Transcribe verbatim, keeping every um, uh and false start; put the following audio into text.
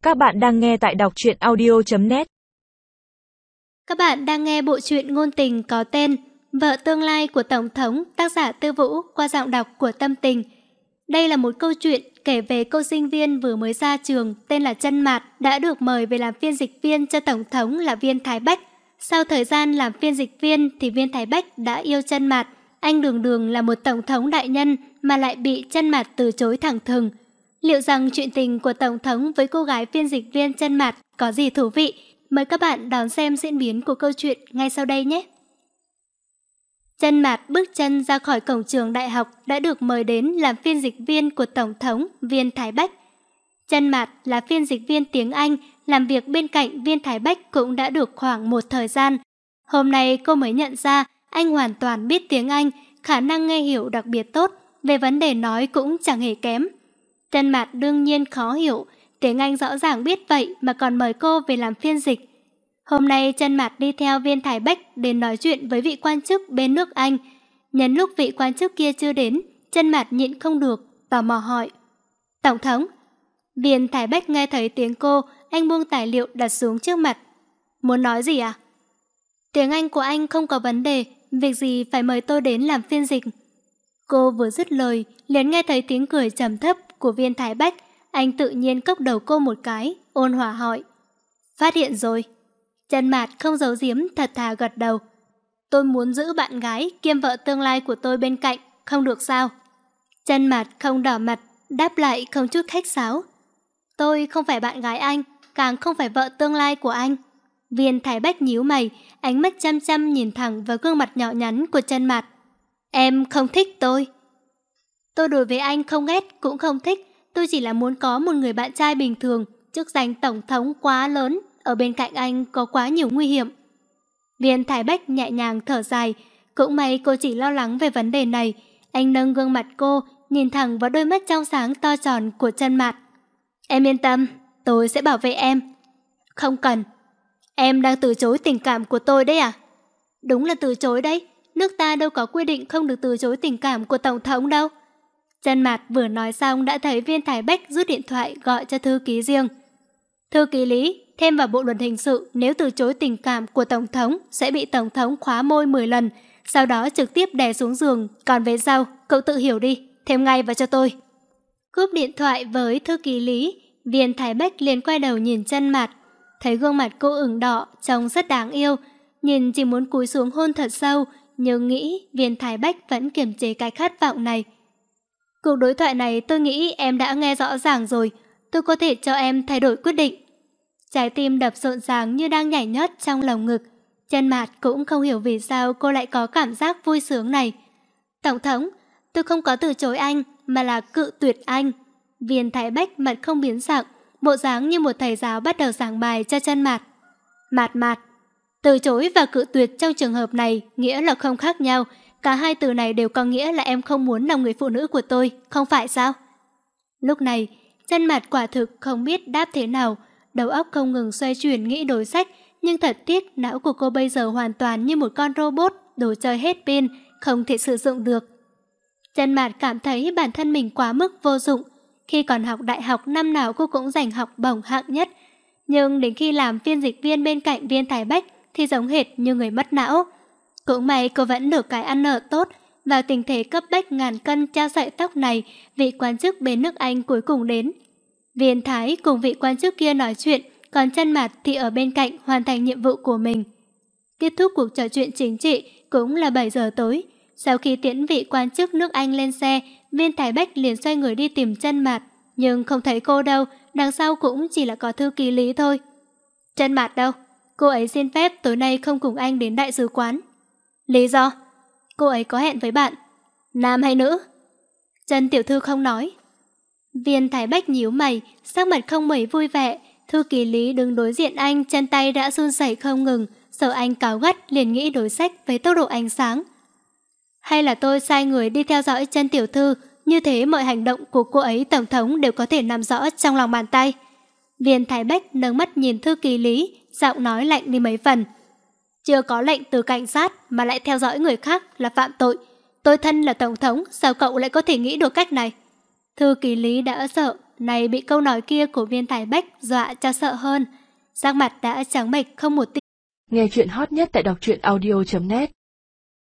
Các bạn đang nghe tại đọc truyện audio chấm net. Các bạn đang nghe bộ truyện ngôn tình có tên Vợ tương lai của Tổng thống, tác giả Tư Vũ, qua giọng đọc của Tâm Tình. Đây là một câu chuyện kể về cô sinh viên vừa mới ra trường tên là Chân Mạt đã được mời về làm phiên dịch viên cho Tổng thống là Viên Thái Bách. Sau thời gian làm phiên dịch viên thì Viên Thái Bách đã yêu Chân Mạt. Anh đường đường là một tổng thống đại nhân mà lại bị Chân Mạt từ chối thẳng thừng. Liệu rằng chuyện tình của Tổng thống với cô gái phiên dịch viên Chân Mạt có gì thú vị? Mời các bạn đón xem diễn biến của câu chuyện ngay sau đây nhé. Chân Mạt bước chân ra khỏi cổng trường đại học đã được mời đến làm phiên dịch viên của Tổng thống Viên Thái Bách. Chân Mạt là phiên dịch viên tiếng Anh, làm việc bên cạnh Viên Thái Bách cũng đã được khoảng một thời gian. Hôm nay cô mới nhận ra anh hoàn toàn biết tiếng Anh, khả năng nghe hiểu đặc biệt tốt, về vấn đề nói cũng chẳng hề kém. Chân Mạt đương nhiên khó hiểu, tiếng Anh rõ ràng biết vậy mà còn mời cô về làm phiên dịch. Hôm nay Chân Mạt đi theo Viên Thái Bách đến nói chuyện với vị quan chức bên nước Anh. Nhân lúc vị quan chức kia chưa đến, Chân Mạt nhịn không được, tò mò hỏi: "Tổng thống?" Viên Thái Bách nghe thấy tiếng cô, anh buông tài liệu đặt xuống trước mặt. "Muốn nói gì à?" "Tiếng Anh của anh không có vấn đề, việc gì phải mời tôi đến làm phiên dịch?" Cô vừa dứt lời, liền nghe thấy tiếng cười trầm thấp của Viên Thái Bách. Anh tự nhiên cốc đầu cô một cái, ôn hòa hỏi: "Phát hiện rồi?" Chân Mạt không giấu giếm, thật thà gật đầu. "Tôi muốn giữ bạn gái kiêm vợ tương lai của tôi bên cạnh, không được sao?" Chân Mạt không đỏ mặt, đáp lại không chút khách sáo: "Tôi không phải bạn gái anh, càng không phải vợ tương lai của anh." Viên Thái Bách nhíu mày, ánh mắt chăm chăm nhìn thẳng vào gương mặt nhỏ nhắn của Chân Mạt. "Em không thích tôi?" "Tôi đối với anh không ghét cũng không thích, tôi chỉ là muốn có một người bạn trai bình thường, chức danh tổng thống quá lớn, ở bên cạnh anh có quá nhiều nguy hiểm." Viên Thái Bách nhẹ nhàng thở dài, cũng may cô chỉ lo lắng về vấn đề này. Anh nâng gương mặt cô, nhìn thẳng vào đôi mắt trong sáng to tròn của Chân Mạt. "Em yên tâm, tôi sẽ bảo vệ em." "Không cần." "Em đang từ chối tình cảm của tôi đấy à?" "Đúng là từ chối đấy, nước ta đâu có quy định không được từ chối tình cảm của tổng thống đâu." Chân Mạt vừa nói xong đã thấy Viên Thái Bách rút điện thoại gọi cho thư ký riêng. "Thư ký Lý, thêm vào bộ luật hình sự, nếu từ chối tình cảm của tổng thống sẽ bị tổng thống khóa môi mười lần, sau đó trực tiếp đè xuống giường, còn về sau cậu tự hiểu đi, thêm ngay vào cho tôi." Cúp điện thoại với thư ký Lý, Viên Thái Bách liền quay đầu nhìn Chân Mạt, thấy gương mặt cô ửng đỏ, trông rất đáng yêu, nhìn chỉ muốn cúi xuống hôn thật sâu, nhưng nghĩ Viên Thái Bách vẫn kiềm chế cái khát vọng này. "Cuộc đối thoại này tôi nghĩ em đã nghe rõ ràng rồi, tôi có thể cho em thay đổi quyết định." Trái tim đập rộn ràng như đang nhảy nhót trong lồng ngực. Chân Mạt cũng không hiểu vì sao cô lại có cảm giác vui sướng này. "Tổng thống, tôi không có từ chối anh, mà là cự tuyệt anh." Viên Thái Bách mặt không biến sắc, bộ dáng như một thầy giáo bắt đầu giảng bài cho Chân Mạt. "Mạt Mạt, từ chối và cự tuyệt trong trường hợp này nghĩa là không khác nhau. Cả hai từ này đều có nghĩa là em không muốn làm người phụ nữ của tôi, không phải sao?" Lúc này, Chân Mạt quả thực không biết đáp thế nào, đầu óc không ngừng xoay chuyển nghĩ đối sách, nhưng thật tiếc não của cô bây giờ hoàn toàn như một con robot, đồ chơi hết pin, không thể sử dụng được. Chân Mạt cảm thấy bản thân mình quá mức vô dụng. Khi còn học đại học năm nào cô cũng giành học bổng hạng nhất, nhưng đến khi làm phiên dịch viên bên cạnh Viên Thái Bách thì giống hệt như người mất não. Cũng may cô vẫn được cái ăn ở tốt. Vào tình thế cấp bách ngàn cân treo sợi tóc này, vị quan chức bên nước Anh cuối cùng đến. Viên Thái cùng vị quan chức kia nói chuyện, còn Chân Mạt thì ở bên cạnh hoàn thành nhiệm vụ của mình. Kết thúc cuộc trò chuyện chính trị cũng là bảy giờ tối. Sau khi tiễn vị quan chức nước Anh lên xe, Viên Thái Bách liền xoay người đi tìm Chân Mạt, nhưng không thấy cô đâu, đằng sau cũng chỉ là có thư ký Lý thôi. "Chân Mạt đâu? Cô ấy xin phép tối nay không cùng anh đến đại sứ quán." "Lý do?" "Cô ấy có hẹn với bạn." "Nam hay nữ?" "Chân tiểu thư không nói." Viên Thái Bách nhíu mày, sắc mặt không mấy vui vẻ. Thư ký Lý đứng đối diện anh, chân tay đã run rẩy không ngừng, sợ anh cáu gắt liền nghĩ đối sách với tốc độ ánh sáng. "Hay là tôi sai người đi theo dõi Chân tiểu thư, như thế mọi hành động của cô ấy tổng thống đều có thể nắm rõ trong lòng bàn tay." Viên Thái Bách nâng mắt nhìn thư ký Lý, giọng nói lạnh đi mấy phần. "Chưa có lệnh từ cảnh sát mà lại theo dõi người khác là phạm tội. Tôi thân là tổng thống, sao cậu lại có thể nghĩ được cách này?" Thư ký Lý đã sợ, này bị câu nói kia của Viên Thải Bách dọa cho sợ hơn. Sắc mặt đã trắng bệch không một tí. Nghe chuyện hot nhất tại đọc truyện audio chấm net.